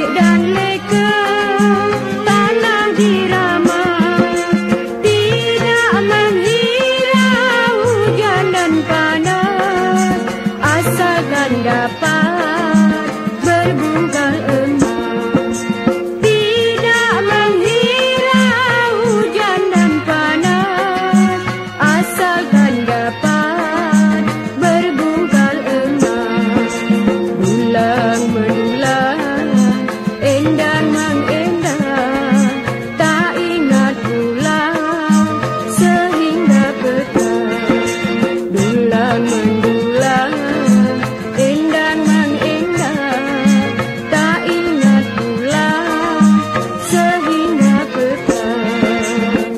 dan leka, tanah dirama, tidak menghirau hujan dan panas, asalkan dapat berbugal emas. Tidak menghirau hujan dan panas, asalkan dapat berbugal emas. Dulang mendulang, endang mengendang, tak ingat pulang sehingga petang. Dulang mendulang, endang mengendang, tak ingat pulang sehingga petang.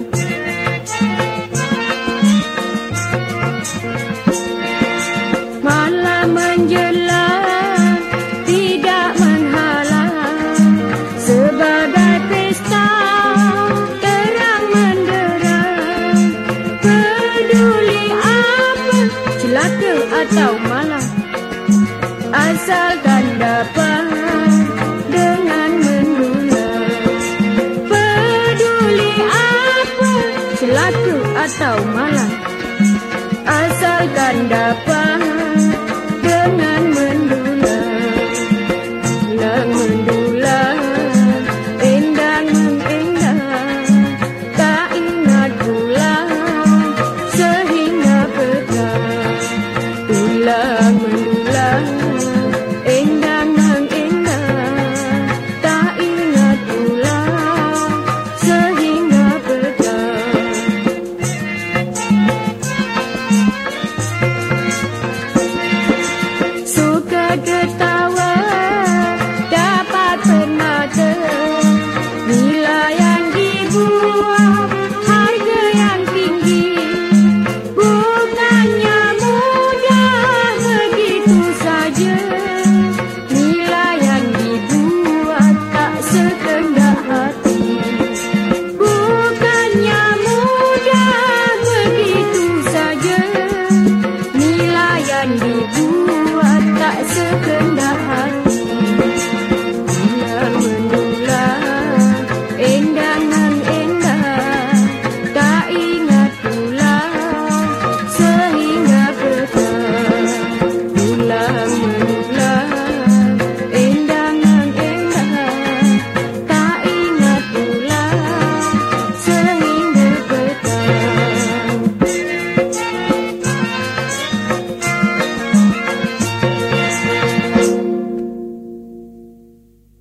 Malam menjelang, tidak menghalang, sebagai pesta terang menderang. Peduli apa, celaka atau malang, asalkan dapat dengan mendulang. Peduli apa, celaka atau malang, asalkan dapat